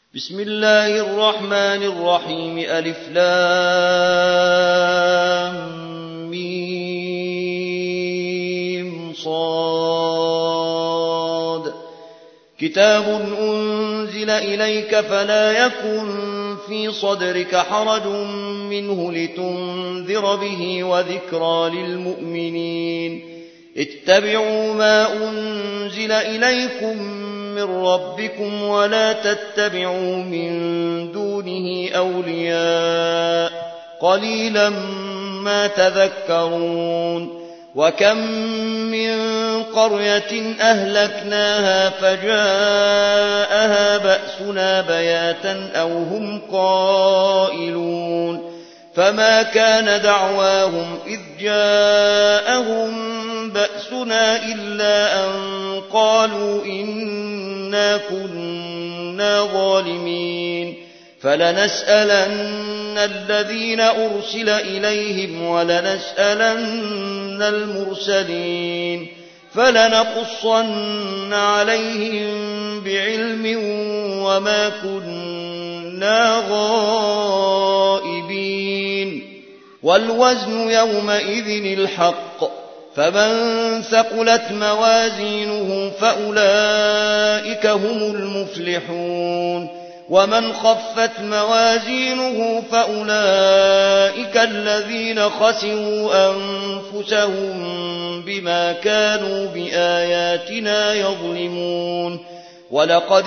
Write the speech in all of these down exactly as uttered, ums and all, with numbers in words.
بسم الله الرحمن الرحيم ألف لام ميم صاد كتاب أنزل إليك فلا يكن في صدرك حرج منه لتنذر به وذكرى للمؤمنين اتبعوا ما أنزل إليكم من ربكم ولا تتبعوا من دونه أولياء قليلا ما تذكرون وكم من قرية أهلكناها فجاءها بأسنا بياتا أو هم قائلون فما كان دعواهم إذ جاءهم بأسنا إلا أن قالوا إنا كنا ظالمين فلنسألن الذين أرسل إليهم ولنسألن المرسلين فلنقصن عليهم بعلم وما كنا غائبين والوزن يومئذ الحق فمن ثقلت موازينه فأولئك هم المفلحون ومن خفت موازينه فأولئك الذين خسروا أنفسهم بما كانوا بآياتنا يظلمون ولقد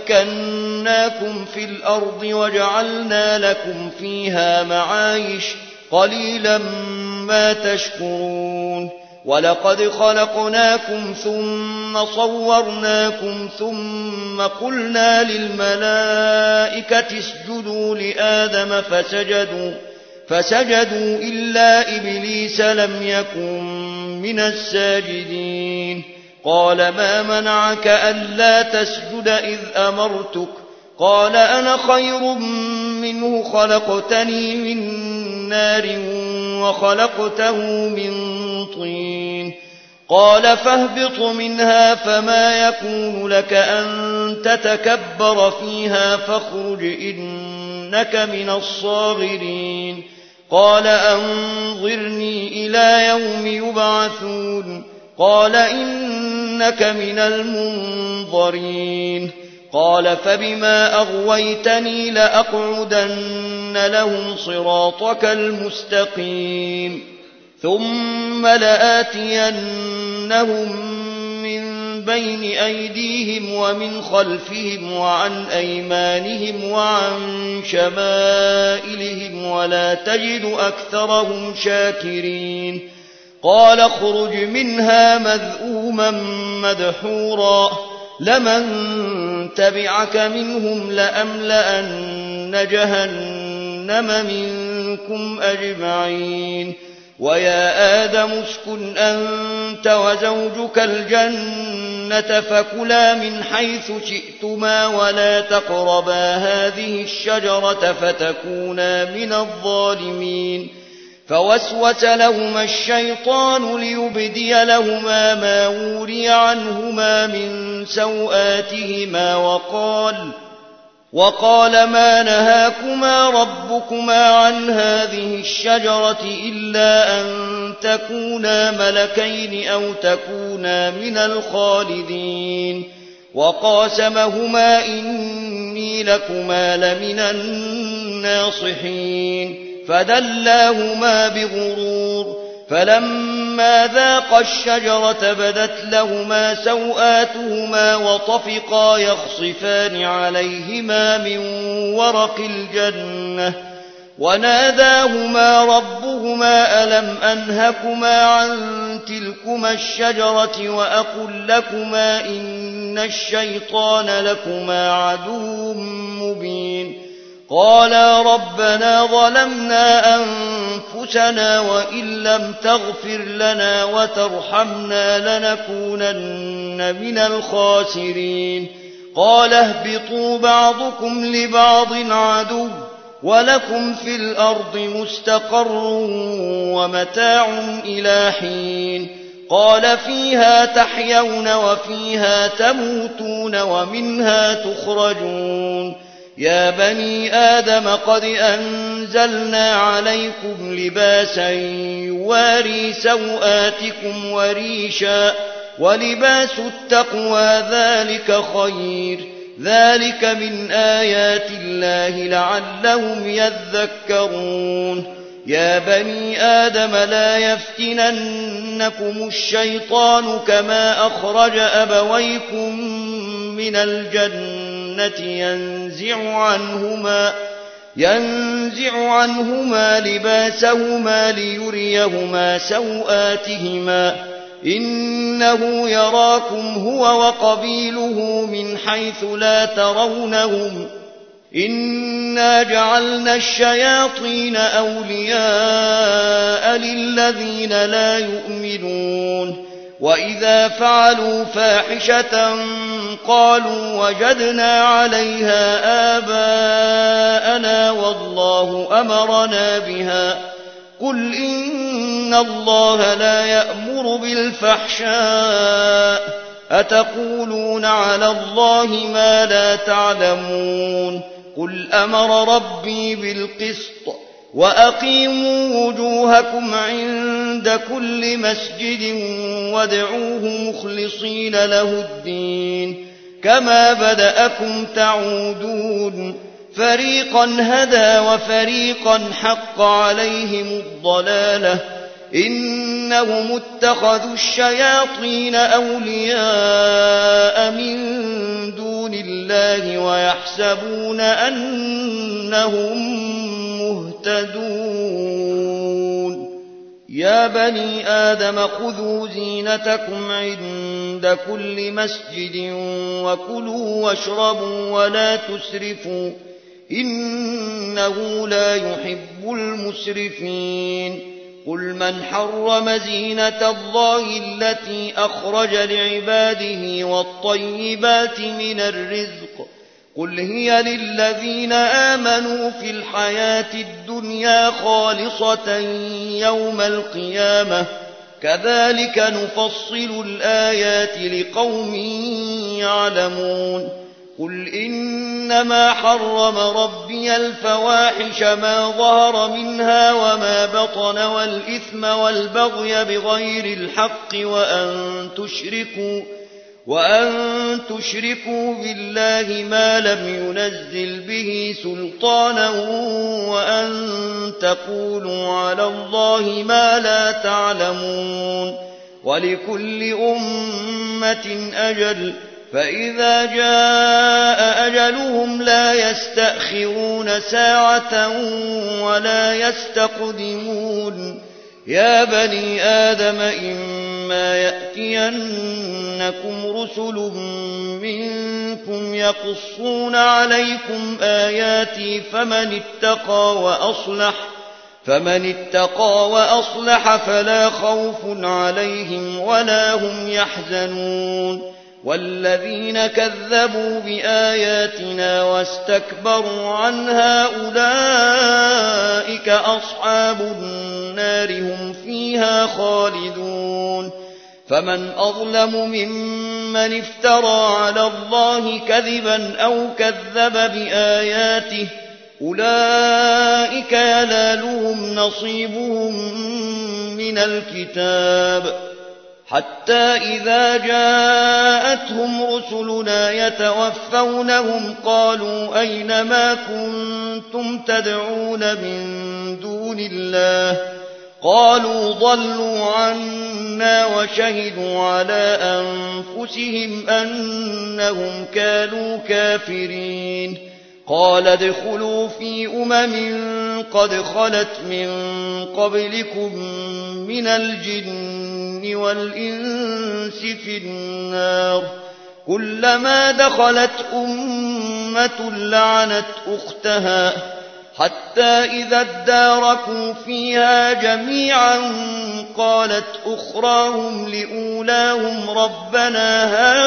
مكناكم في الأرض وجعلنا لكم فيها معايش قليلا ما تشكرون ولقد خلقناكم ثم صورناكم ثم قلنا للملائكة اسجدوا لآدم فسجدوا, فسجدوا إلا إبليس لم يكن من الساجدين قال ما منعك ألا تسجد إذ أمرتك قال أنا خير منه خلقتني من نار وخلقته من طين قال فاهبط منها فما يكون لك أن تتكبر فيها فاخرج إنك من الصاغرين قال أنظرني إلى يوم يبعثون قال إنك من المنظرين قال فبما أغويتني لأقعدن لهم صراطك المستقيم ثم لآتينهم من بين أيديهم ومن خلفهم وعن أيمانهم وعن شمائلهم ولا تجد أكثرهم شاكرين قال اخرج منها مذءوما مدحورا لمن تبعك منهم لأملأن جهنم منكم أجمعين ويا آدم اسكن أنت وزوجك الجنة فكلا من حيث شئتما ولا تقربا هذه الشجرة فتكونا من الظالمين فوسوس لهما الشيطان ليبدي لهما ما وري عنهما من سوآتهما وقال وقال ما نهاكما ربكما عن هذه الشجرة إلا أن تكونا ملكين أو تكونا من الخالدين وقاسمهما إني لكما لمن الناصحين فدلاهما بغرور فلما ذاقا الشجرة بدت لهما سوآتهما وطفقا يخصفان عليهما من ورق الجنة وناداهما ربهما ألم أنهكما عن تلكما الشجرة وأقل لكما إن الشيطان لكما عدو مبين قالا ربنا ظلمنا أنفسنا وإن لم تغفر لنا وترحمنا لنكونن من الخاسرين قال اهبطوا بعضكم لبعض عدو ولكم في الأرض مستقر ومتاع إلى حين قال فيها تحيون وفيها تموتون ومنها تخرجون يا بني آدم قد أنزلنا عليكم لباسا يواري سوآتكم وريشا ولباس التقوى ذلك خير ذلك من آيات الله لعلهم يذكرون يا بني آدم لا يفتننكم الشيطان كما أخرج أبويكم من الجنة ينزع عنهما ينزع عنهما لباسهما ليريهما سوآتهما إنه يراكم هو وقبيله من حيث لا ترونهم إنا جعلنا الشياطين أولياء للذين لا يؤمنون وإذا فعلوا فاحشة قالوا وجدنا عليها آباءنا والله أمرنا بها قل إن الله لا يأمر بالفحشاء أتقولون على الله ما لا تعلمون قل أمر ربي بالقسط وأقيموا وجوهكم عند كل مسجد وادعوه مخلصين له الدين كما بدأكم تعودون فريقا هدى وفريقا حق عليهم الضلالة إنهم اتخذوا الشياطين أولياء من دون الله ويحسبون أنهم مهتدون يا بني آدم خذوا زينتكم عند كل مسجد وكلوا واشربوا ولا تسرفوا إنه لا يحب المسرفين قل من حرم زينة الله التي أخرج لعباده والطيبات من الرزق قل هي للذين آمنوا في الحياة الدنيا خالصة يوم القيامة كذلك نفصل الآيات لقوم يعلمون قل إنما حرم ربي الفواحش ما ظهر منها وما بطن والإثم والبغي بغير الحق وأن تشركوا وأن تشركوا بالله ما لم ينزل به سلطانا وأن تقولوا على الله ما لا تعلمون ولكل أمة أجل فإذا جاء أجلهم لا يستأخرون ساعة ولا يستقدمون يا بني آدم إما يأتينكم رسل منكم يقصون عليكم آياتي فمن اتقى وأصلح فمن اتقى وأصلح فلا خوف عليهم ولا هم يحزنون والذين كذبوا بآياتنا واستكبروا عنها أولئك أصحاب النار هم فيها خالدون فمن أظلم ممن افترى على الله كذبا أو كذب بآياته أولئك ينالهم نصيبهم من الكتاب حتى إذا جاءتهم رسلنا يتوفونهم قالوا أين ما كنتم تدعون من دون الله قالوا ضلوا عنا وشهدوا على أنفسهم أنهم كانوا كافرين قال ادخلوا في أمم قد خلت من قبلكم من الجن والإنس في النار كلما دخلت أمة لعنت أختها حتى إذا اداركوا فيها جميعا قالت أخراهم لأولاهم ربنا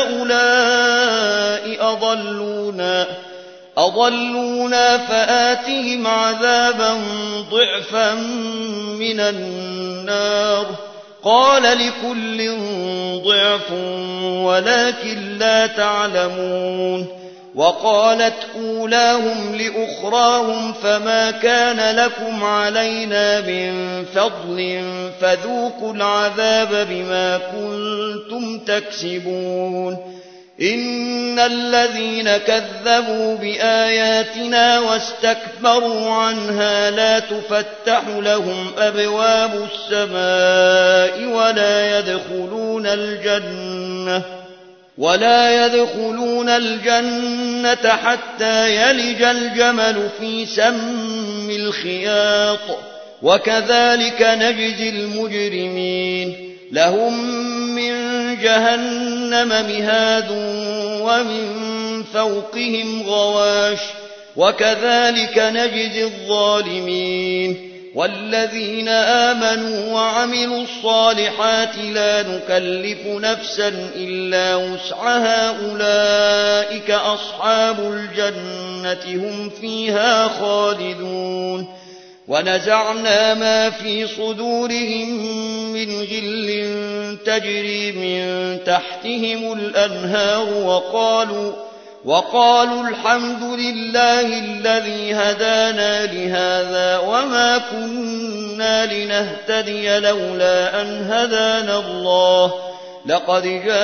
هؤلاء أضلونا أضلونا فآتهم عذابا ضعفا من النار قال لكل ضعف ولكن لا تعلمون وقالت أولاهم لأخراهم فما كان لكم علينا من فضل فذوقوا العذاب بما كنتم تكسبون إن الذين كذبوا بآياتنا واستكبروا عنها لا تفتح لهم أبواب السماء ولا يدخلون الجنة ولا يدخلون الجنة حتى يلج الجمل في سم الخياط وكذلك نجزي المجرمين لهم من جهنم مهاد ومن فوقهم غواش وكذلك نجزي الظالمين والذين آمنوا وعملوا الصالحات لا نكلف نفسا إلا وسعها أولئك أصحاب الجنة هم فيها خالدون ونزعنا ما في صدورهم من غل تجري من تحتهم الأنهار وقالوا وقالوا الحمد لله الذي هدانا لهذا وما كنا لنهتدي لولا أن هدانا الله لقد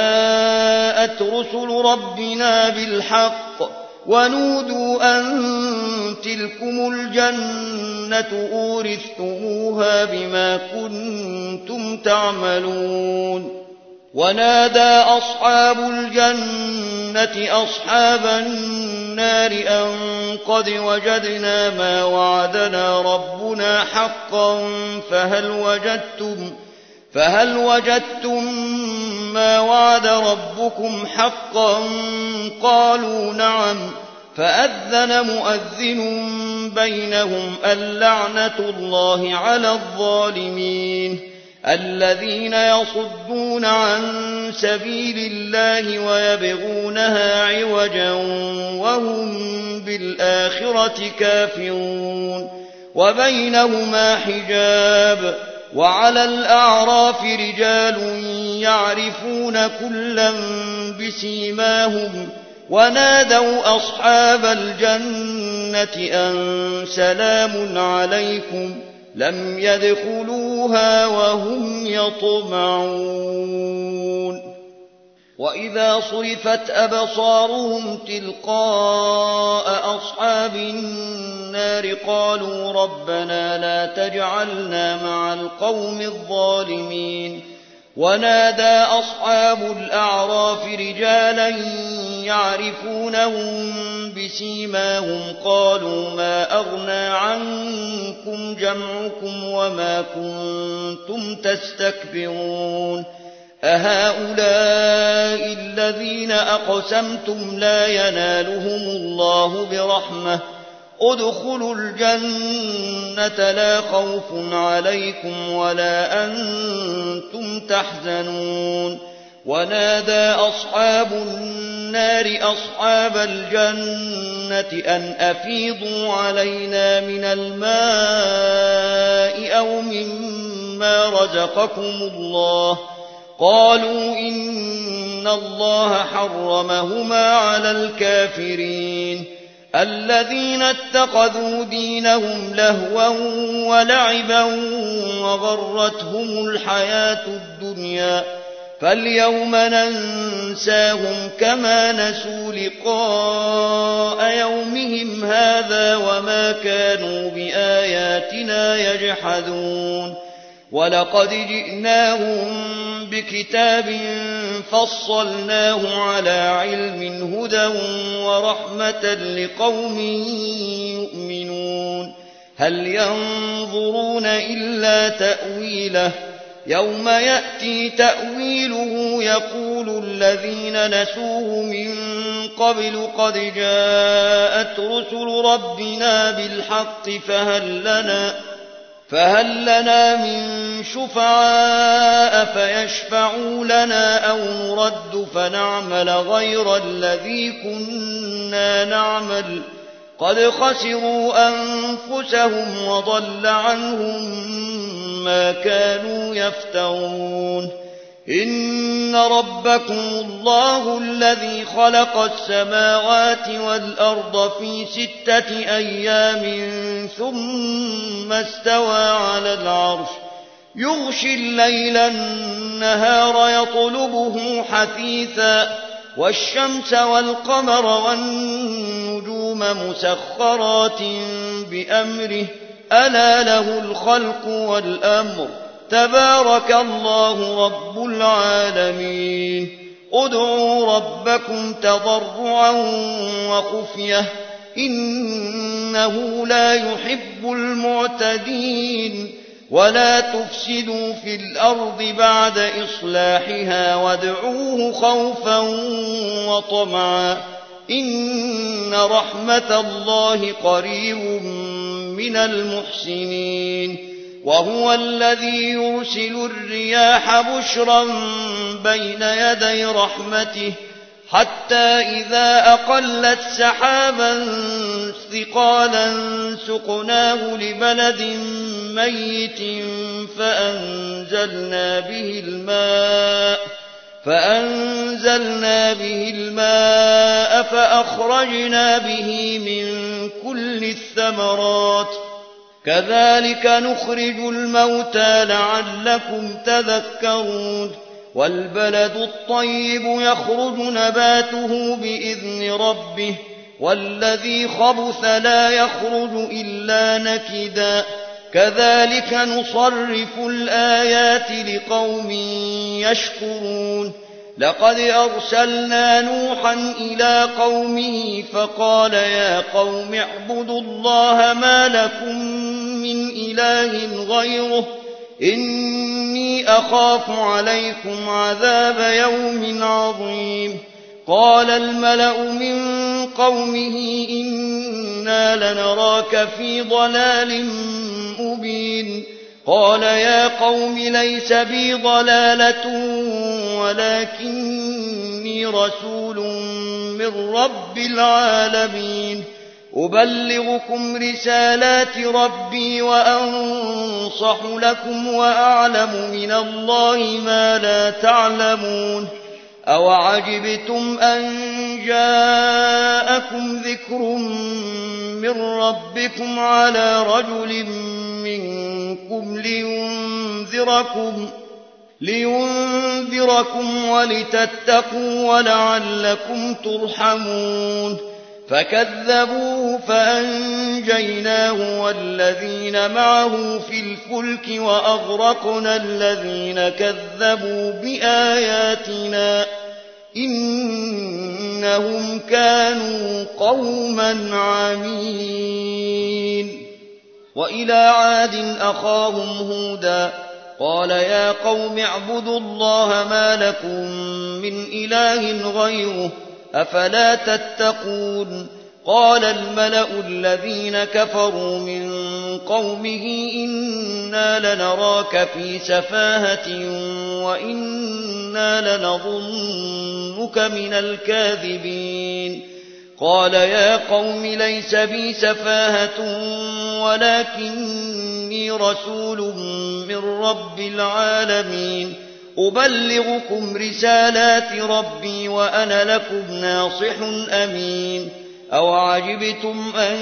جاءت رسل ربنا بالحق ونودوا أن تلكم الجنة أورثتموها بما كنتم تعملون ونادى أصحاب الجنة أصحاب النار أن قد وجدنا ما وعدنا ربنا حقا فهل وجدتم فهل وجدتم ما وعد ربكم حقا قالوا نعم فأذن مؤذن بينهم اللعنة الله على الظالمين الذين يصدون عن سبيل الله ويبغونها عوجا وهم بالآخرة كافرون وبينهما حجاب وعلى الأعراف رجال يعرفون كلا بسيماهم ونادوا أصحاب الجنة أن سلام عليكم لم يدخلوها وهم يطمعون وإذا صرفت أبصارهم تلقاء أصحاب النار قالوا ربنا لا تجعلنا مع القوم الظالمين ونادى أصحاب الأعراف رجالا يعرفونهم بسيماهم قالوا ما أغنى عنكم جمعكم وما كنتم تستكبرون أهؤلاء الذين أقسمتم لا ينالهم الله برحمة ادخلوا الجنة لا خوف عليكم ولا أنتم تحزنون ونادى أصحاب النار أصحاب الجنة أن أفيضوا علينا من الماء أو مما رزقكم الله قالوا إن الله حرمهما على الكافرين الذين اتخذوا دينهم لهوا ولعبا وغرتهم الحياة الدنيا فاليوم ننساهم كما نسوا لقاء يومهم هذا وما كانوا بآياتنا يجحدون ولقد جئناهم بكتاب فصلناه على علم هدى ورحمة لقوم يؤمنون هل ينظرون إلا تأويله يوم يأتي تأويله يقول الذين نسوه من قبل قد جاءت رسل ربنا بالحق فهل لنا فهل لنا من شفعاء فيشفعوا لنا أو نرد فنعمل غير الذي كنا نعمل قد خسروا أنفسهم وضل عنهم ما كانوا يفترون إن ربكم الله الذي خلق السماوات والأرض في ستة أيام ثم استوى على العرش يغشي الليل النهار يطلبه حثيثا والشمس والقمر والنجوم مسخرات بأمره ألا له الخلق والأمر تبارك الله رب العالمين ادعوا ربكم تضرعا وخفية إنه لا يحب المعتدين ولا تفسدوا في الأرض بعد إصلاحها وادعوه خوفا وطمعا إن رحمة الله قريب من المحسنين وهو الذي يرسل الرياح بشرا بين يدي رحمته حتى إذا أقلت سحابا ثقالا سقناه لبلد ميت فأنزلنا به الماء فأنزلنا به الماء فأخرجنا به من كل الثمرات كذلك نخرج الموتى لعلكم تذكرون والبلد الطيب يخرج نباته بإذن ربه والذي خبث لا يخرج إلا نكدا كذلك نصرف الآيات لقوم يشكرون لقد أرسلنا نوحا إلى قومه فقال يا قوم اعبدوا الله ما لكم من إله غيره إني أخاف عليكم عذاب يوم عظيم قال الملأ من قومه إنا لنراك في ضلال مبين قال يا قوم ليس بي ضلالة ولكني رسول من رب العالمين أبلغكم رسالات ربي وأنصح لكم وأعلم من الله ما لا تعلمون أوعجبتم أن جاءكم ذكر من ربكم على رجل منكم لينذركم لينذركم ولتتقوا ولعلكم ترحمون فكذبوه فأنجيناه والذين معه في الفلك وأغرقنا الذين كذبوا بآياتنا إنهم كانوا قوما عمين وإلى عاد أخاهم هودا قال يا قوم اعبدوا الله ما لكم من إله غيره أفلا تتقون قال الملأ الذين كفروا من قومه إنا لنراك في سفاهة وإنا لنظنك من الكاذبين قال يا قوم ليس بي سفاهة ولكني رسول من رب العالمين أبلغكم رسالات ربي وأنا لكم ناصح أمين أوعجبتم أن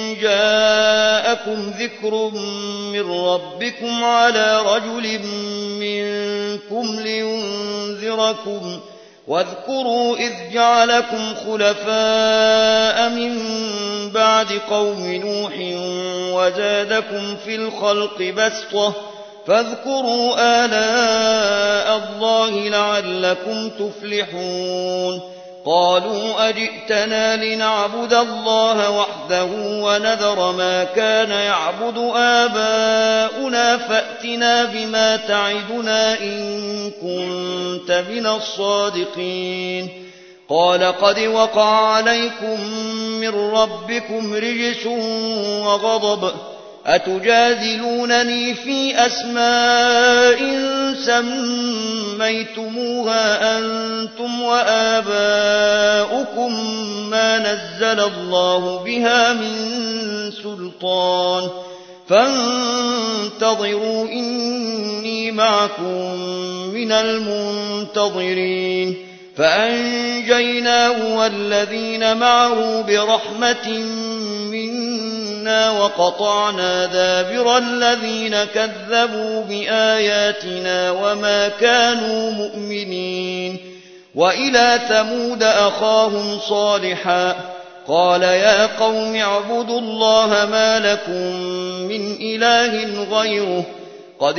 جاءكم ذكر من ربكم على رجل منكم لينذركم واذكروا إذ جعلكم خلفاء من بعد قوم نوح وزادكم في الخلق بسطة فاذكروا آلاء الله لعلكم تفلحون قالوا أجئتنا لنعبد الله وحده ونذر ما كان يعبد آباؤنا فأتنا بما تعدنا إن كنت من الصادقين قال قد وقع عليكم من ربكم رجس وغضب أتجادلونني في أسماء سميتموها أنتم وآباؤكم ما نزل الله بها من سلطان فانتظروا إني معكم من المنتظرين فأنجيناه والذين معه برحمة منا وقطعنا دابر الذين كذبوا بآياتنا وما كانوا مؤمنين وإلى ثمود أخاهم صالحا قال يا قوم اعبدوا الله ما لكم من إله غيره قد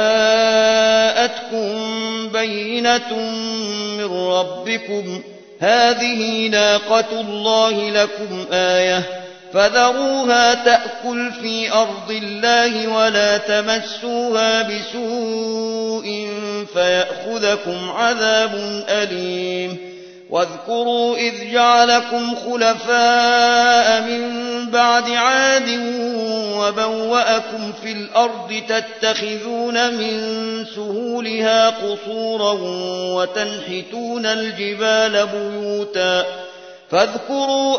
جاءتكم بينة من ربكم هذه ناقة الله لكم آية فذروها تأكل في أرض الله ولا تمسوها بسوء فيأخذكم عذاب أليم واذكروا إذ جعلكم خلفاء من بعد عاد وبوأكم في الأرض تتخذون من سهولها قصورا وتنحتون الجبال بيوتا فاذكروا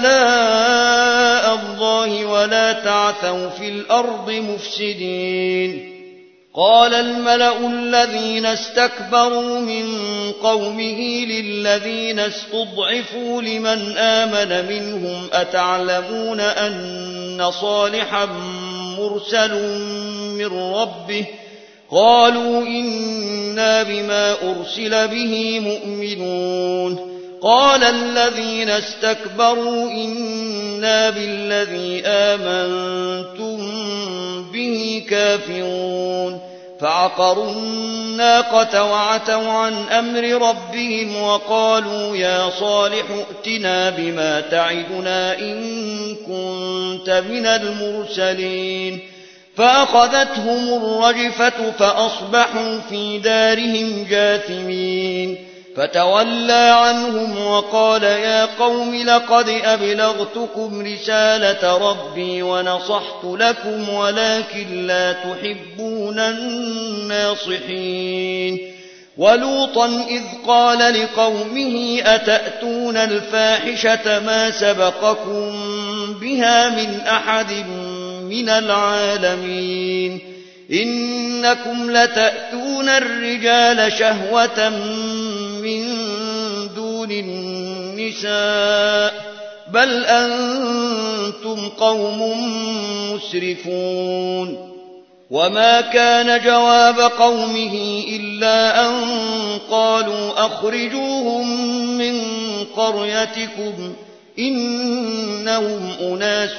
آلاء الله ولا تعثوا في الأرض مفسدين قال الملأ الذين استكبروا من قومه للذين استضعفوا لمن آمن منهم أتعلمون أن صالحا مرسل من ربه قالوا إنا بما أرسل به مؤمنون قال الذين استكبروا إنا بالذي آمنتم به كافرون فعقروا الناقة وعتوا عن أمر ربهم وقالوا يا صالح ائتنا بما تعدنا إن كنت من المرسلين فأخذتهم الرجفة فأصبحوا في دارهم جاثمين فتولى عنهم وقال يا قوم لقد أبلغتكم رسالة ربي ونصحت لكم ولكن لا تحبون الناصحين ولوطا إذ قال لقومه أتأتون الفاحشة ما سبقكم بها من أحد من العالمين إنكم لتأتون الرجال شهوة من دون النساء بل أنتم قوم مسرفون وما كان جواب قومه إلا أن قالوا أخرجوهم من قريتكم إنهم أناس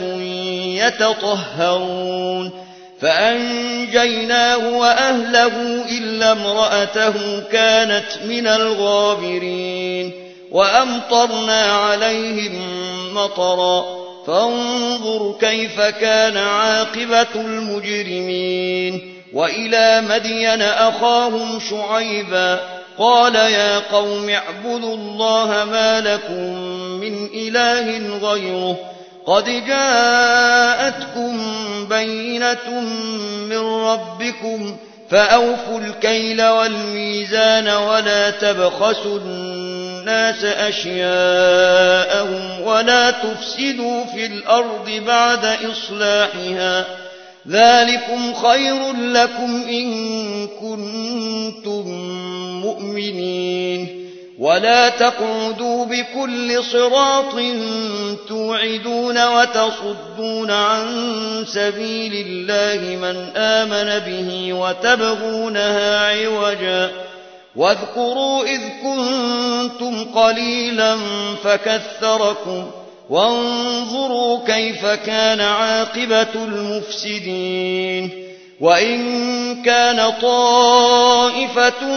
يتطهرون فأنجيناه وأهله إلا امرأته كانت من الغابرين وأمطرنا عليهم مطرا فانظر كيف كان عاقبة المجرمين وإلى مدين أخاهم شعيبا قال يا قوم اعبدوا الله ما لكم من إله غيره قد جاءتكم بينة من ربكم فأوفوا الكيل والميزان ولا تبخسوا الناس أشياءهم ولا تفسدوا في الأرض بعد إصلاحها ذلكم خير لكم إن كنتم مؤمنين ولا تقعدوا بكل صراط توعدون وتصدون عن سبيل الله من آمن به وتبغونها عوجا واذكروا إذ كنتم قليلا فكثركم وانظروا كيف كان عاقبة المفسدين وإن كان طائفة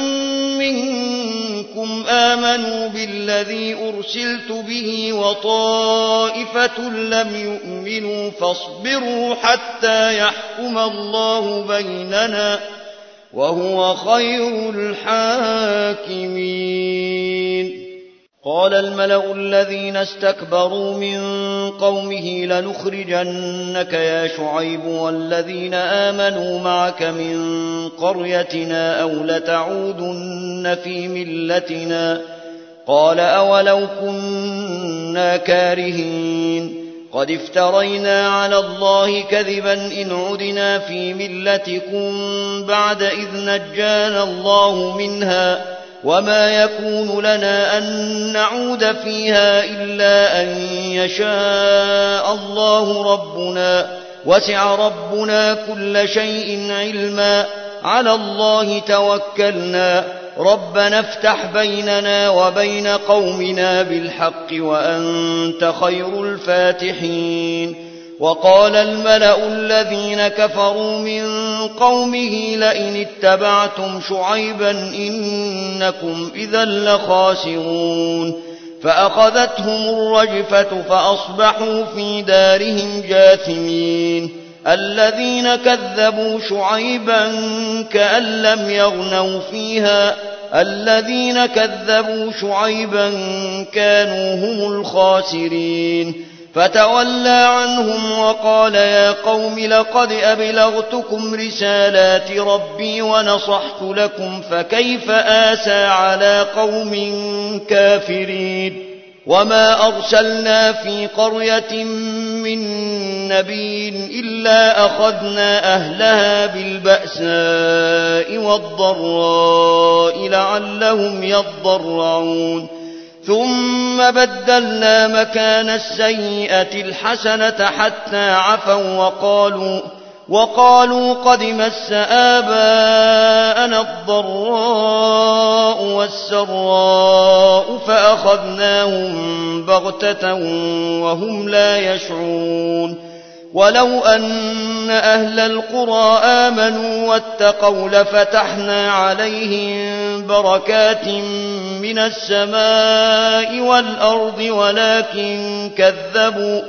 منكم آمنوا بالذي أرسلت به وطائفة لم يؤمنوا فاصبروا حتى يحكم الله بيننا وهو خير الحاكمين قال الملأ الذين استكبروا من قومه لنخرجنك يا شعيب والذين آمنوا معك من قريتنا أو لتعودن في ملتنا قال أولو كنا كارهين قد افترينا على الله كذبا إن عدنا في ملتكم بعد إذ نجانا الله منها وما يكون لنا أن نعود فيها إلا أن يشاء الله ربنا وسع ربنا كل شيء علما على الله توكلنا ربنا افتح بيننا وبين قومنا بالحق وأنت خير الفاتحين. وقال الملأ الذين كفروا من قومه لئن اتبعتم شعيبا إنكم إذا لخاسرون فأخذتهم الرجفة فأصبحوا في دارهم جاثمين. الذين كذبوا شعيبا كأن لم يغنوا فيها الذين كذبوا شعيبا كانوا هم الخاسرين فتولى عنهم وقال يا قوم لقد أبلغتكم رسالات ربي ونصحت لكم فكيف آسى على قوم كافرين. وما أرسلنا في قرية من نبي إلا أخذنا أهلها بالبأساء والضراء لعلهم يضرعون ثم بدلنا مكان السيئة الحسنة حتى عفوا وقالوا وقالوا قد مس آباءنا الضراء والسراء فأخذناهم بغتة وهم لا يشعرون. ولو أن أهل القرى آمنوا واتقوا لفتحنا عليهم بركات من السماء والأرض ولكن كذبوا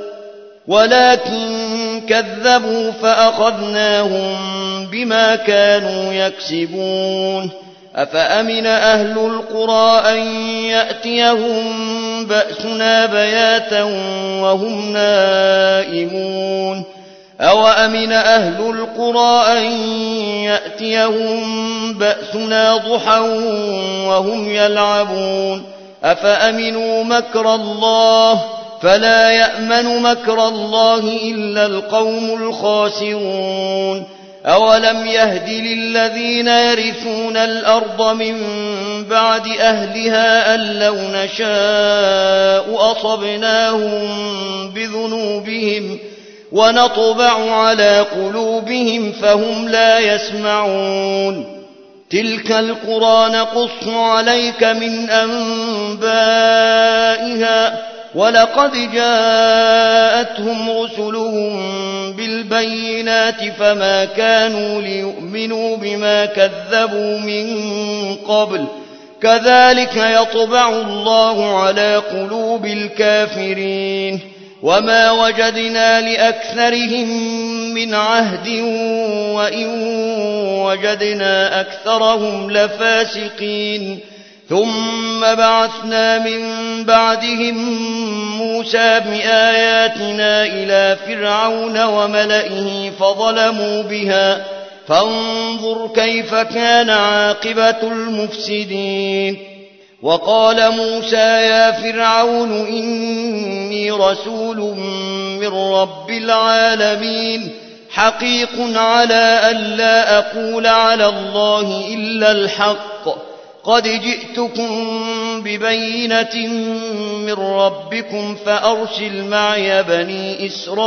ولكن كذبوا فأخذناهم بما كانوا يكسبون. أفأمن أهل القرى أن يأتيهم بأسنا بياتا وهم نائمون أوأمن أهل القرى أن يأتيهم بأسنا ضحى وهم يلعبون أفأمنوا مكر الله فلا يأمن مكر الله إلا القوم الخاسرون. أولم يهد للذين يرثون الأرض من بعد أهلها أن لو نشاء أصبناهم بذنوبهم ونطبع على قلوبهم فهم لا يسمعون. تلك القرى نقص عليك من أنبائها ولقد جاءتهم رسلهم بالبينات فما كانوا ليؤمنوا بما كذبوا من قبل كذلك يطبع الله على قلوب الكافرين. وما وجدنا لأكثرهم من عهد وإن وجدنا أكثرهم لفاسقين. ثم بعثنا من بعدهم موسى بآياتنا إلى فرعون وملئه فظلموا بها فانظر كيف كان عاقبة المفسدين. وقال موسى يا فرعون إني رسول من رب العالمين حقيق على ألا أقول على الله إلا الحق قد جئتكم ببينة من ربكم فأرسل معي بني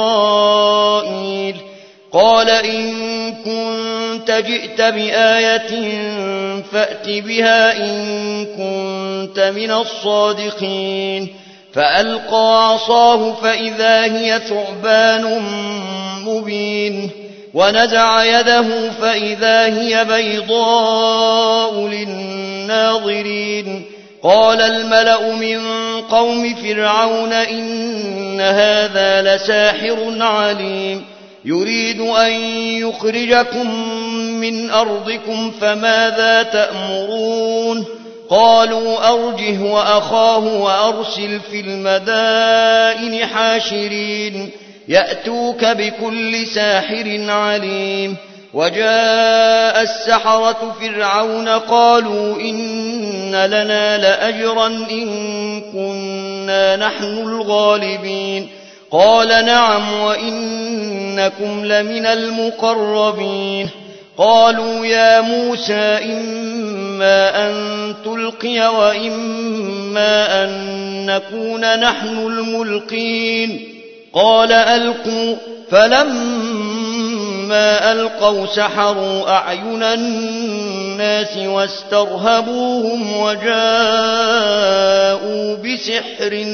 إسرائيل. قال إن كنت جئت بآية فأت بها إن كنت من الصادقين. فألقى عصاه فإذا هي ثعبان مبين ونزع يده فإذا هي بيضاء للناظرين. قال الملأ من قوم فرعون إن هذا لساحر عليم يريد أن يخرجكم من أرضكم فماذا تأمرون. قالوا أرجه وأخاه وأرسل في المدائن حاشرين يأتوك بكل ساحر عليم. وجاء السحرة فرعون قالوا إن لنا لأجرا إن كنا نحن الغالبين. قال نعم وإنكم لمن المقربين قالوا يا موسى إما أن تلقي وإما أن نكون نحن الملقين قال ألقوا فلما ألقوا سحروا أعين الناس واسترهبوهم وجاءوا بسحر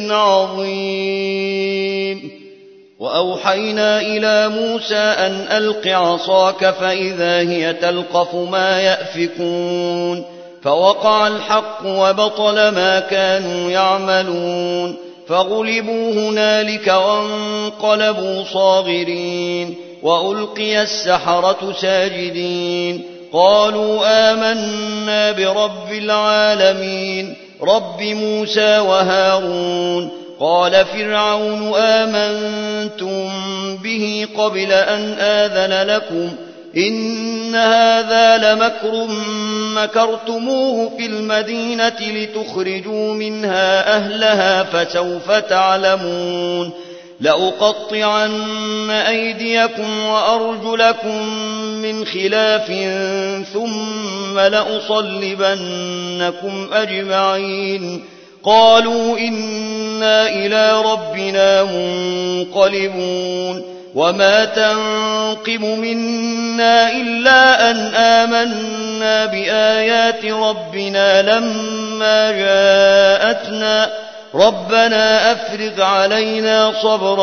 عظيم وأوحينا إلى موسى أن ألق عصاك فإذا هي تلقف ما يأفكون فوقع الحق وبطل ما كانوا يعملون فغلبوا هنالك وانقلبوا صاغرين وألقي السحرة ساجدين قالوا آمنا برب العالمين رب موسى وهارون قال فرعون آمنتم به قبل أن آذن لكم إن هذا لمكر مكرتموه في المدينة لتخرجوا منها أهلها فسوف تعلمون لأقطعن أيديكم وأرجلكم من خلاف ثم لأصلبنكم أجمعين قالوا إنا إلى ربنا منقلبون وما تنقم منا إلا أن آمنا بآيات ربنا لما جاءتنا ربنا أفرغ علينا صبرا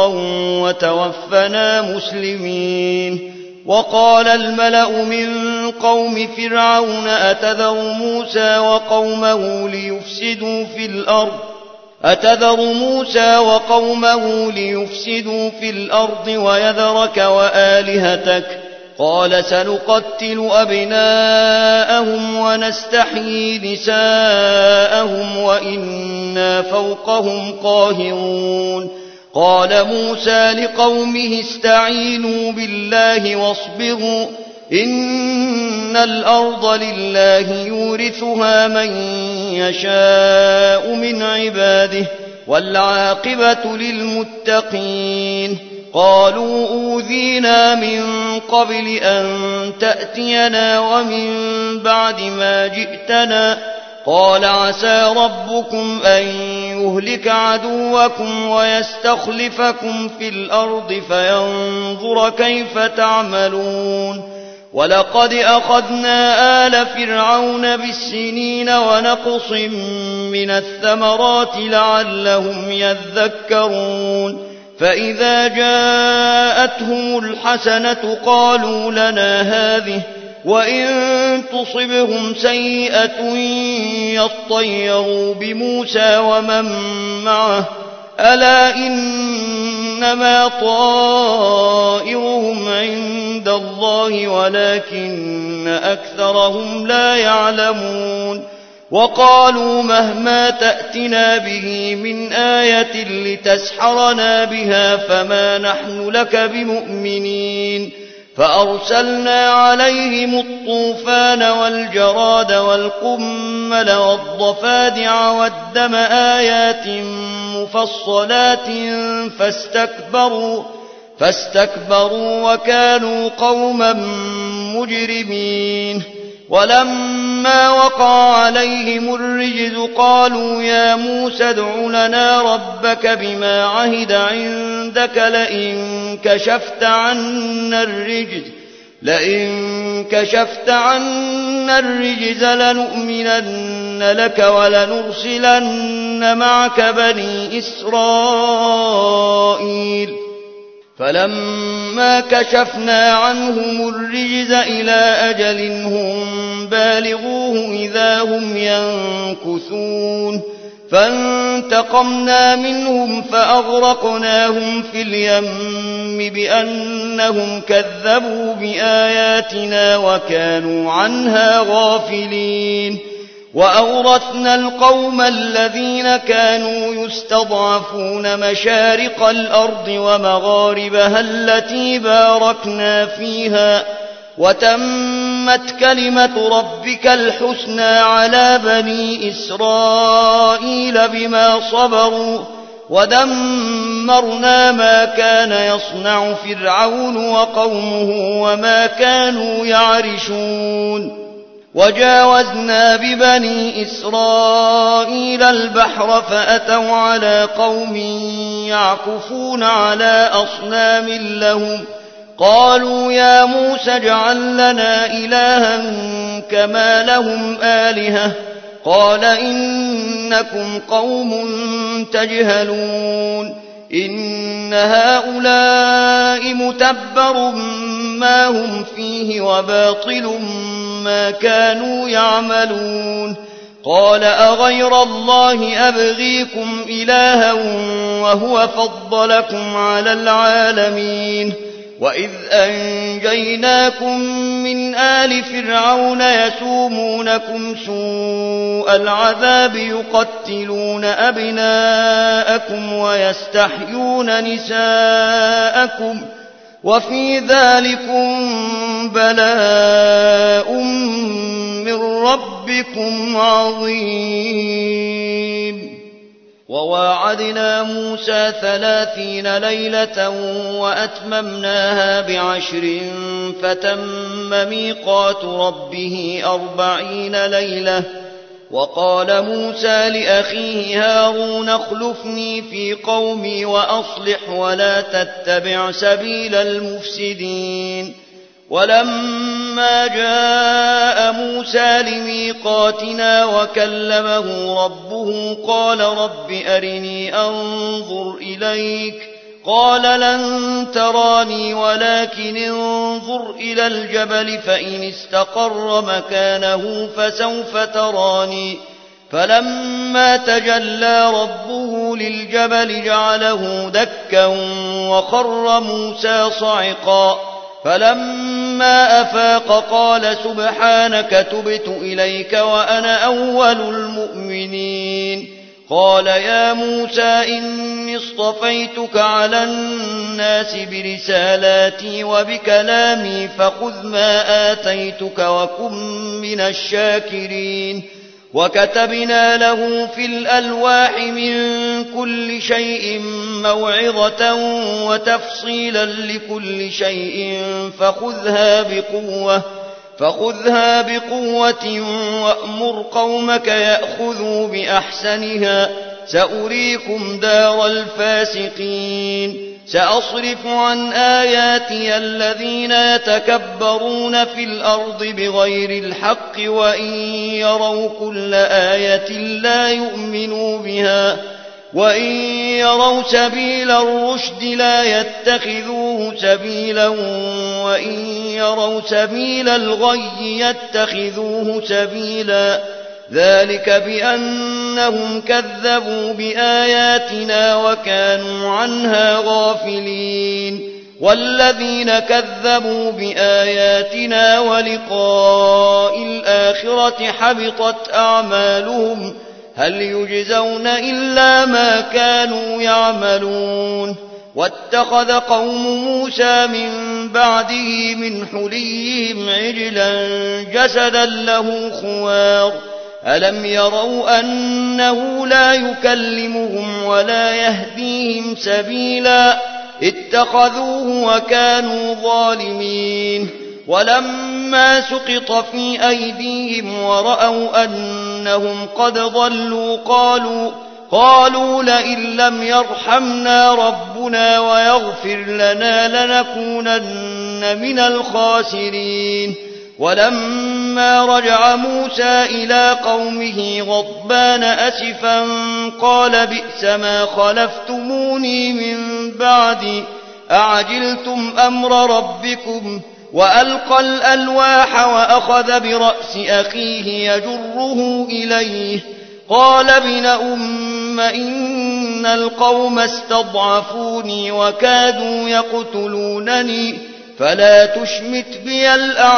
وتوفنا مسلمين وقال الملأ من قوم فرعون أتذر موسى وقومه ليفسدوا في الأرض أتذر موسى وقومه ليفسدوا في الأرض ويذرك وآلهتك قال سنقتل أبناءهم ونستحيي نساءهم وإنا فوقهم قاهرون قال موسى لقومه استعينوا بالله واصبروا إن الأرض لله يورثها من يشاء من عباده والعاقبة للمتقين قالوا أوذينا من قبل أن تأتينا ومن بعد ما جئتنا قال عسى ربكم أن يهلك عدوكم ويستخلفكم في الأرض فينظر كيف تعملون ولقد أخذنا آل فرعون بالسنين ونقص من الثمرات لعلهم يذكرون فإذا جاءتهم الحسنة قالوا لنا هذه وإن تصبهم سيئة يطيروا بموسى ومن معه ألا إنما طائرهم عند الله ولكن أكثرهم لا يعلمون وقالوا مهما تأتنا به من آية لتسحرنا بها فما نحن لك بمؤمنين فأرسلنا عليهم الطوفان والجراد والقمل والضفادع والدم آيات مفصلات فاستكبروا فاستكبروا وكانوا قوما مجرمين ولما وقع عليهم الرجز قالوا يا موسى ادع لنا ربك بما عهد عندك لئن كشفت عنا الرجز لئن كشفت عنا الرجز لنؤمنن لك ولنرسلن معك بني إسرائيل فلما كشفنا عنهم الرجز إلى أجل هم بالغوه إذا هم ينكثون فانتقمنا منهم فأغرقناهم في اليم بأنهم كذبوا بآياتنا وكانوا عنها غافلين وأورثنا القوم الذين كانوا يستضعفون مشارق الأرض ومغاربها التي باركنا فيها وتمت كلمة ربك الحسنى على بني إسرائيل بما صبروا ودمرنا ما كان يصنع فرعون وقومه وما كانوا يعرشون وجاوزنا ببني إسرائيل البحر فأتوا على قوم يعكفون على أصنام لهم قالوا يا موسى اجعل لنا إلها كما لهم آلهة قال إنكم قوم تجهلون إن هؤلاء متبر ما هم فيه وباطل ما كانوا يعملون قال أغير الله أبغيكم إلها وهو فضلكم على العالمين وإذ أنجيناكم من آل فرعون يسومونكم سوء العذاب يقتلون أبناءكم ويستحيون نساءكم وفي ذلكم بلاء من ربكم عظيم وواعدنا موسى ثلاثين ليلة وأتممناها بعشر فتم ميقات ربه أربعين ليلة وقال موسى لأخيه هارون اخلفني في قومي وأصلح ولا تتبع سبيل المفسدين ولما جاء موسى لميقاتنا وكلمه ربه قال رب أرني أنظر إليك قال لن تراني ولكن انظر إلى الجبل فإن استقر مكانه فسوف تراني فلما تجلى ربه للجبل جعله دكا وخر موسى صعقا فلما أفاق قال سبحانك تبت إليك وأنا أول المؤمنين قال يا موسى إني اصطفيتك على الناس برسالاتي وبكلامي فخذ ما آتيتك وكن من الشاكرين وكتبنا له في الألواح من كل شيء موعظة وتفصيلا لكل شيء فخذها بقوة فخذها بقوة وأمر قومك يأخذوا بأحسنها سأريكم دار الفاسقين سأصرف عن آياتي الذين يتكبرون في الأرض بغير الحق وإن يروا كل آية لا يؤمنوا بها وإن يروا سبيل الرشد لا يتخذوه سبيلا وإن يروا سبيل الغي يتخذوه سبيلا ذلك بأنهم كذبوا بآياتنا وكانوا عنها غافلين والذين كذبوا بآياتنا ولقاء الآخرة حبطت أعمالهم هل يجزون إلا ما كانوا يعملون واتخذ قوم موسى من بعده من حليهم عجلا جسدا له خوار ألم يروا أنه لا يكلمهم ولا يهديهم سبيلا اتخذوه وكانوا ظالمين ولما سقط في أيديهم ورأوا أنهم قد ضلوا قالوا قالوا لئن لم يرحمنا ربنا ويغفر لنا لنكونن من الخاسرين ولما رجع موسى إلى قومه غضبان أسفا قال بئس ما خلفتموني من بعدي أعجلتم أمر ربكم وألقى الألواح وأخذ برأس أخيه يجره إليه قال ابن أم إن القوم استضعفوني وكادوا يقتلونني فلا تشمت بي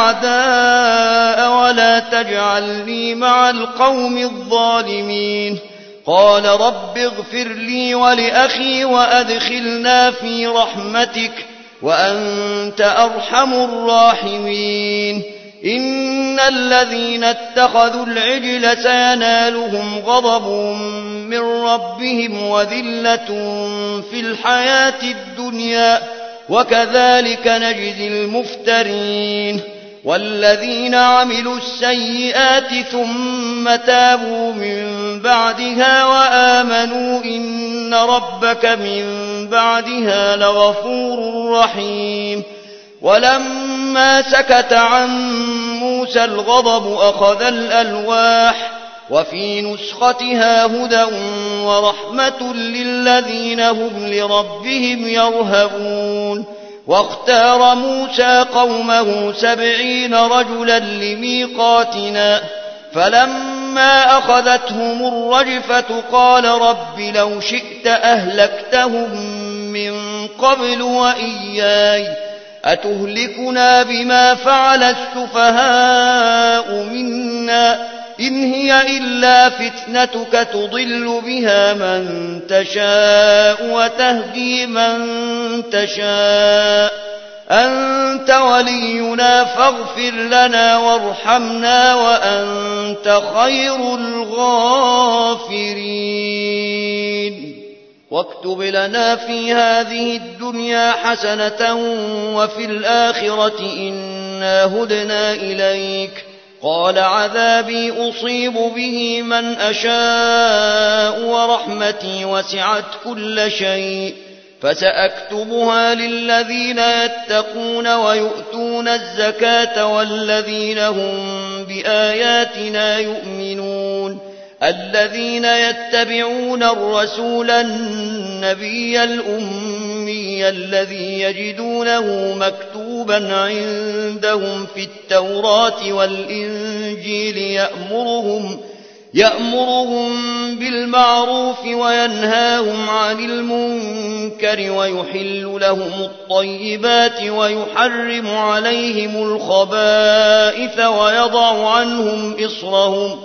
الأعداء ولا تجعلني مع القوم الظالمين قال رب اغفر لي ولأخي وأدخلنا في رحمتك وأنت أرحم الراحمين إن الذين اتخذوا العجل سينالهم غضب من ربهم وذلة في الحياة الدنيا وكذلك نجزي المفترين والذين عملوا السيئات ثم تابوا من بعدها وآمنوا إن ربك من بعدها لغفور رحيم ولما سكت عن موسى الغضب أخذ الألواح وفي نسختها هدى ورحمة للذين هم لربهم يرهبون واختار موسى قومه سبعين رجلا لميقاتنا فلما أخذتهم الرجفة قال رب لو شئت أهلكتهم من قبل وإياي أتهلكنا بما فعل السفهاء منا إن هي إلا فتنتك تضل بها من تشاء وتهدي من تشاء أنت ولينا فاغفر لنا وارحمنا وأنت خير الغافرين واكتب لنا في هذه الدنيا حسنة وفي الآخرة إنا هدنا إليك قال عذابي أصيب به من أشاء ورحمتي وسعت كل شيء فسأكتبها للذين يتقون ويؤتون الزكاة والذين هم بآياتنا يؤمنون الذين يتبعون الرسول النبي الأمي الذي يجدونه مكتوبا عندهم في التوراة والإنجيل يأمرهم يأمرهم بالمعروف وينهاهم عن المنكر ويحل لهم الطيبات ويحرم عليهم الخبائث ويضع عنهم إصرهم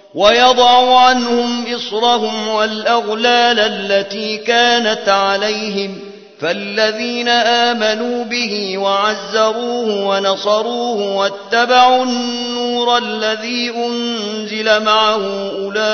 ويضع عنهم إصرهم والأغلال التي كانت عليهم فالذين آمنوا به وعزروه ونصروه واتبعوا النور الذي أنزل معه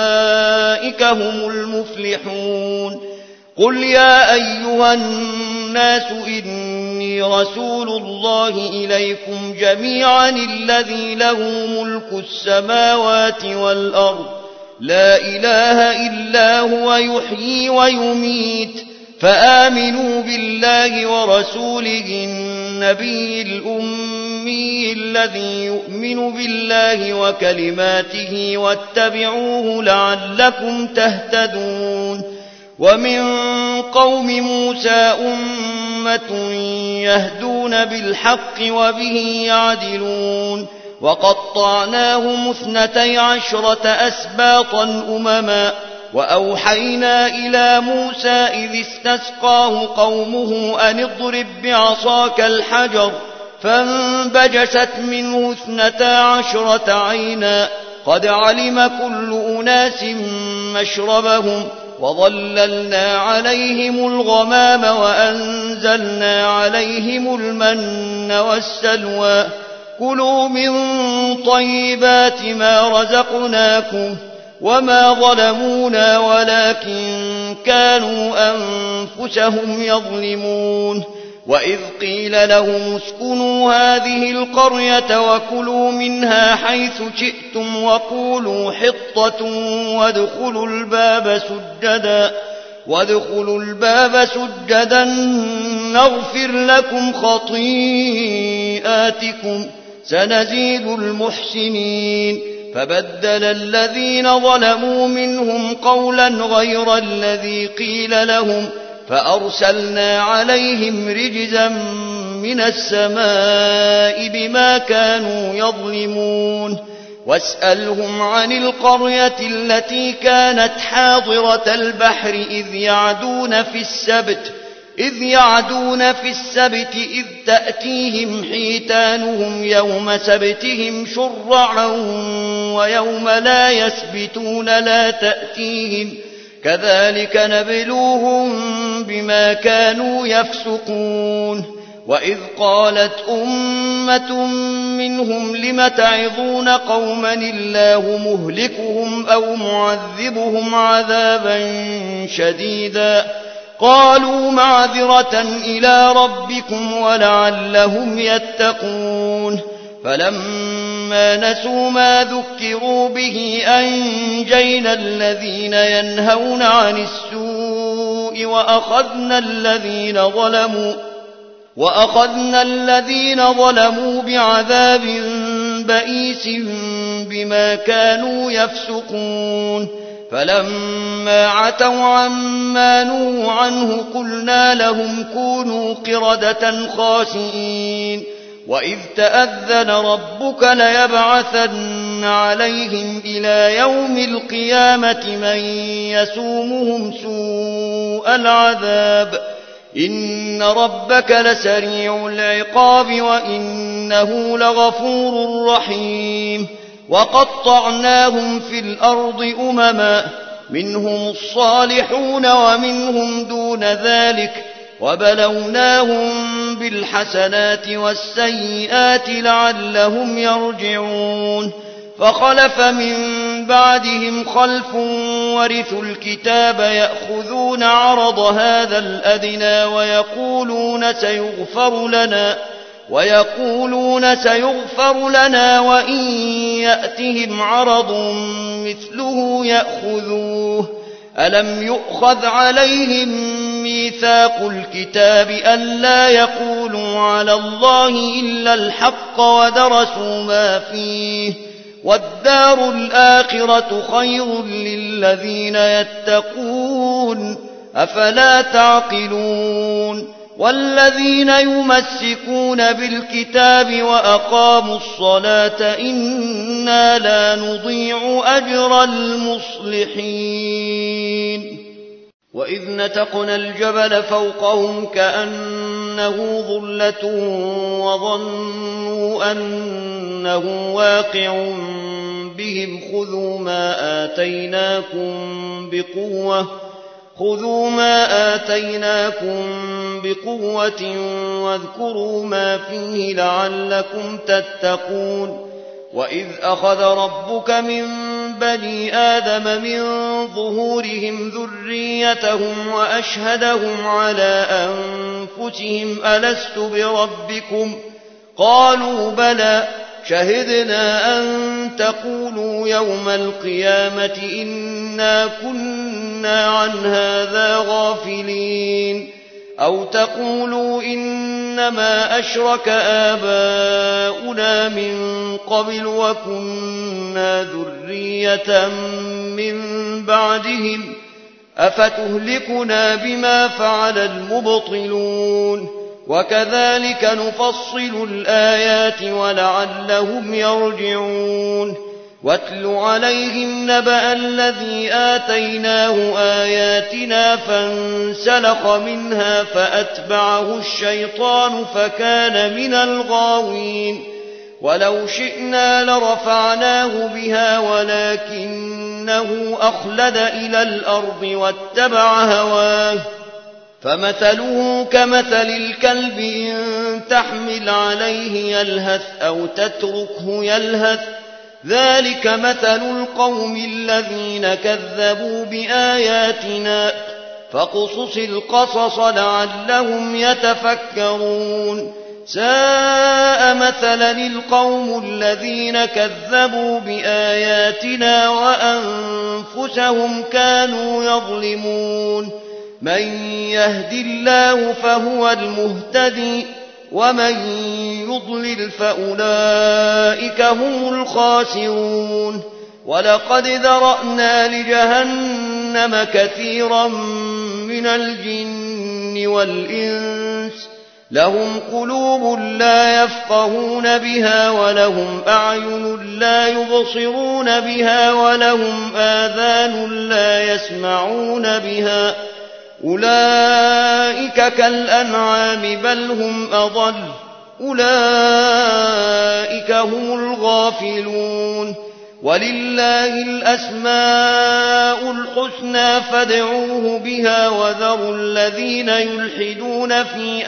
أولئك هم المفلحون قل يا أيها الناس إني رسول الله إليكم جميعا الذي له ملك السماوات والأرض لا إله إلا هو يحيي ويميت فآمنوا بالله ورسوله النبي الأمي الذي يؤمن بالله وكلماته واتبعوه لعلكم تهتدون ومن قوم موسى أمة يهدون بالحق وبه يعدلون وقطعناهم اثنتي عشرة أسباطا أمما وأوحينا إلى موسى إذ استسقاه قومه أن اضرب بعصاك الحجر فانبجست منه اثنتا عشرة عينا قد علم كل أناس مشربهم وظللنا عليهم الغمام وأنزلنا عليهم المن والسلوى كلوا من طيبات ما رزقناكم وما ظلمونا ولكن كانوا أنفسهم يظلمون وإذ قيل لهم اسكنوا هذه القرية وكلوا منها حيث شئتم وقولوا حطة وادخلوا الباب سجدا وادخلوا الباب سجدا نغفر لكم خطيئاتكم سنزيد المحسنين فبدل الذين ظلموا منهم قولا غير الذي قيل لهم فأرسلنا عليهم رجزا من السماء بما كانوا يظلمون واسألهم عن القرية التي كانت حاضرة البحر إذ يعدون في السبت إذ يعدون في السبت إذ تأتيهم حيتانهم يوم سبتهم شرعا ويوم لا يسبتون لا تأتيهم كذلك نبلوهم بما كانوا يفسقون وإذ قالت أمة منهم لم تعظون قوما الله مهلكهم أو معذبهم عذابا شديدا قالوا معذرة إلى ربكم ولعلهم يتقون فلما نسوا ما ذكروا به أنجينا الذين ينهون عن السوء وأخذنا الذين ظلموا وأخذنا الذين ظلموا بعذاب بئيس بما كانوا يفسقون فلما عتوا عما نهوا عنه قلنا لهم كونوا قردة خاسئين وإذ تأذن ربك ليبعثن عليهم إلى يوم القيامة من يسومهم سوء العذاب إن ربك لسريع العقاب وإنه لغفور رحيم وقطعناهم في الأرض أمما منهم الصالحون ومنهم دون ذلك وبلوناهم بالحسنات والسيئات لعلهم يرجعون فخلف من بعدهم خلف ورثوا الكتاب يأخذون عرض هذا الأدنى ويقولون سيغفر لنا ويقولون سيغفر لنا وإن يأتهم عرض مثله يأخذوه ألم يؤخذ عليهم ميثاق الكتاب ألا يقولوا على الله إلا الحق ودرسوا ما فيه والدار الآخرة خير للذين يتقون أفلا تعقلون والذين يمسكون بالكتاب وأقاموا الصلاة إنا لا نضيع أجر المصلحين وإذ نتقنا الجبل فوقهم كأنه ظلة وظنوا أنه واقع بهم خذوا ما آتيناكم بقوة خذوا ما آتيناكم بقوة واذكروا ما فيه لعلكم تتقون وإذ أخذ ربك من بني آدم من ظهورهم ذريتهم وأشهدهم على أنفسهم ألست بربكم قالوا بلى شهدنا أن تقولوا يوم القيامة إنا كنا عن هذا غافلين أو تقولوا إنما أشرك آباؤنا من قبل وكنا ذرية من بعدهم أفتهلكنا بما فعل المبطلون وكذلك نفصل الآيات ولعلهم يرجعون واتل عليهم نبأ الذي آتيناه آياتنا فانسلخ منها فأتبعه الشيطان فكان من الغاوين ولو شئنا لرفعناه بها ولكنه أخلد إلى الأرض واتبع هواه فمثله كمثل الكلب إن تحمل عليه يلهث أو تتركه يلهث ذلك مثل القوم الذين كذبوا بآياتنا فاقصص القصص لعلهم يتفكرون ساء مثلا القوم الذين كذبوا بآياتنا وأنفسهم كانوا يظلمون من يهد الله فهو المهتدي ومن يضلل فأولئك هم الخاسرون ولقد ذرأنا لجهنم كثيرا من الجن والإنس لهم قلوب لا يفقهون بها ولهم أعين لا يبصرون بها ولهم آذان لا يسمعون بها أولئك كالأنعام بل هم أضل أولئك هم الغافلون ولله الأسماء الحسنى فادعوه بها وذروا الذين يلحدون في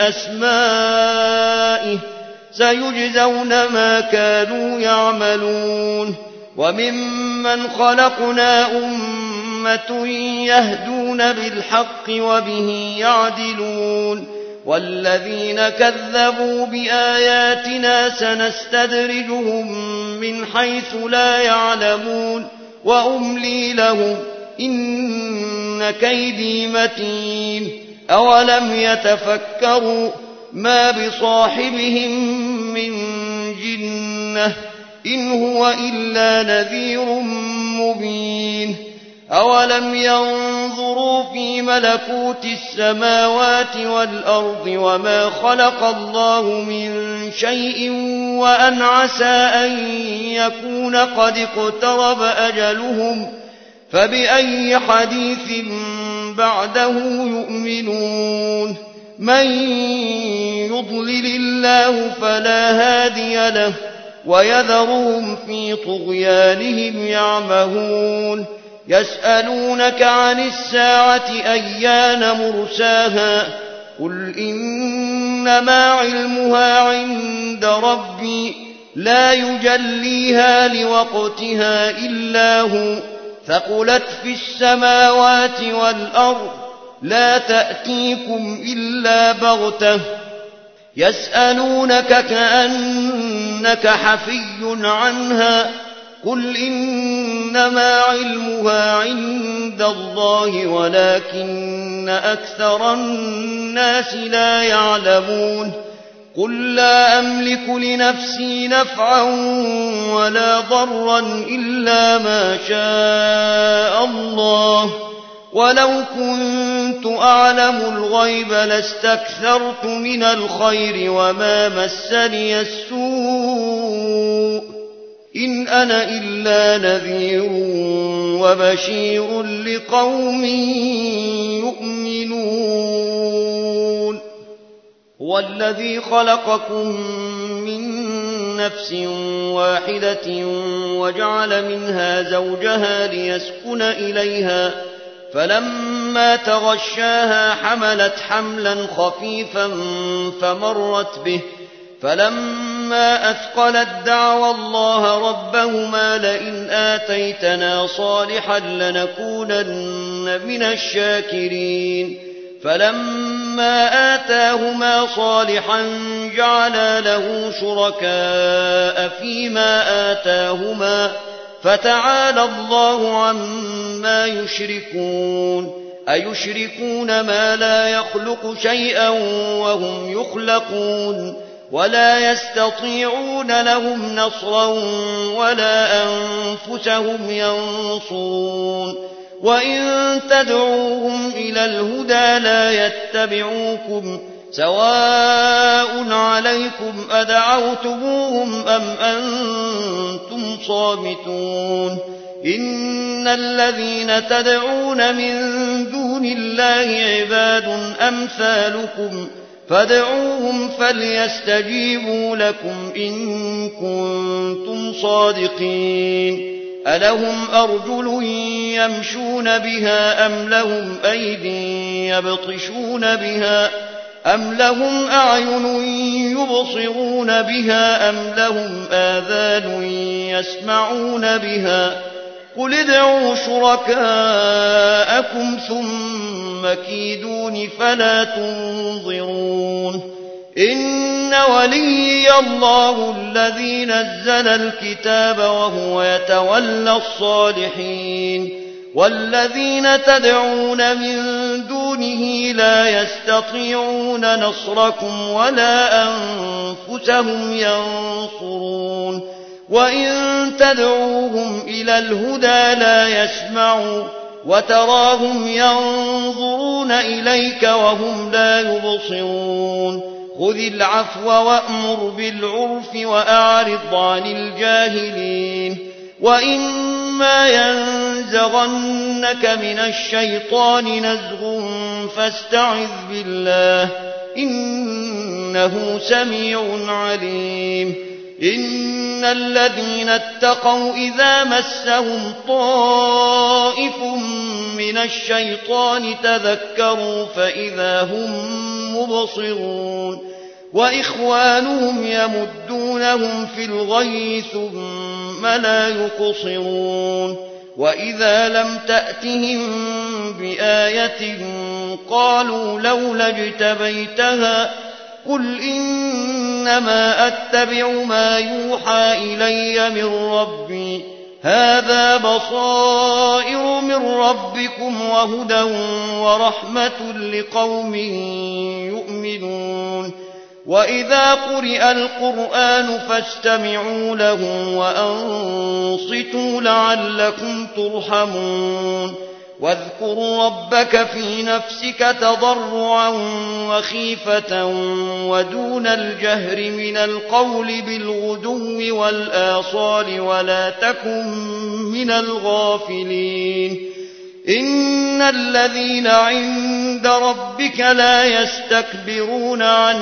أسمائه سيجزون ما كانوا يعملون وممن خلقنا أمة يهدون بالحق وبه يعدلون والذين كذبوا بآياتنا سنستدرجهم من حيث لا يعلمون وأملي لهم إن كيدي متين أولم يتفكروا ما بصاحبهم من جنة إن هو إلا نذير مبين أولم ينظروا في ملكوت السماوات والأرض وما خلق الله من شيء وأن عسى أن يكون قد اقترب أجلهم فبأي حديث بعده يؤمنون من يضلل الله فلا هادي له ويذرهم في طغيانهم يعمهون يسألونك عن الساعة أيان مرساها قل إنما علمها عند ربي لا يجليها لوقتها إلا هو ثقلت في السماوات والأرض لا تأتيكم إلا بغتة يسألونك كأنك حفي عنها قل إنما علمها عند الله ولكن أكثر الناس لا يعلمون قل لا أملك لنفسي نفعا ولا ضرا إلا ما شاء الله ولو كنت أعلم الغيب لاستكثرت من الخير وما مسني السوء إن أنا إلا نذير وبشير لقوم يؤمنون هو الذي خلقكم من نفس واحدة وجعل منها زوجها ليسكن إليها فلما تغشاها حملت حملا خفيفا فمرت به فلما أثقلت دعوى الله ربهما لئن آتيتنا صالحا لنكونن من الشاكرين فلما آتاهما صالحا جعلا له شركاء فيما آتاهما فتعالى الله عما يشركون أيشركون ما لا يخلق شيئا وهم يخلقون ولا يستطيعون لهم نصرا ولا أنفسهم ينصرون وإن تدعوهم إلى الهدى لا يتبعوكم سواء عليكم أدعوتموهم أم أنتم صامتون إن الذين تدعون من دون الله عباد أمثالكم فادعوهم فليستجيبوا لكم إن كنتم صادقين ألهم أرجل يمشون بها أم لهم أيد يبطشون بها أم لهم أعين يبصرون بها أم لهم آذان يسمعون بها قل ادعوا شركاءكم ثم كيدون فلا تنظرون إن وليي الله الذي نزل الكتاب وهو يتولى الصالحين والذين تدعون من دونه لا يستطيعون نصركم ولا أنفسهم ينصرون وإن تدعوهم إلى الهدى لا يسمعوا وتراهم ينظرون إليك وهم لا يبصرون خذ العفو وأمر بالعرف وأعرض عن الجاهلين وإما ينزغنك من الشيطان نزغ فاستعذ بالله إنه سميع عليم إن الذين اتقوا إذا مسهم طائف من الشيطان تذكروا فإذا هم مبصرون وإخوانهم يمدونهم في الغي ثم لا يقصرون وإذا لم تأتهم بآية قالوا لولا اجتبيتها قل إنما أتبع ما يوحى إلي من ربي هذا بصائر من ربكم وهدى ورحمة لقوم يؤمنون وإذا قرئ القرآن فاستمعوا له وأنصتوا لعلكم ترحمون واذكر ربك في نفسك تضرعا وخيفة ودون الجهر من القول بالغدو والآصال ولا تكن من الغافلين إن الذين عند ربك لا يستكبرون عن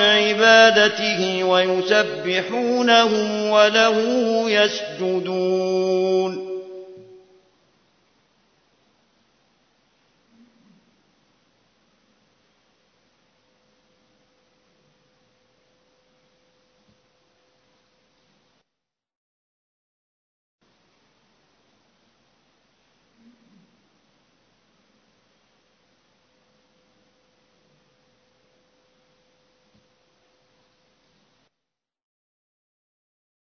عبادته ويسبحونه وله يسجدون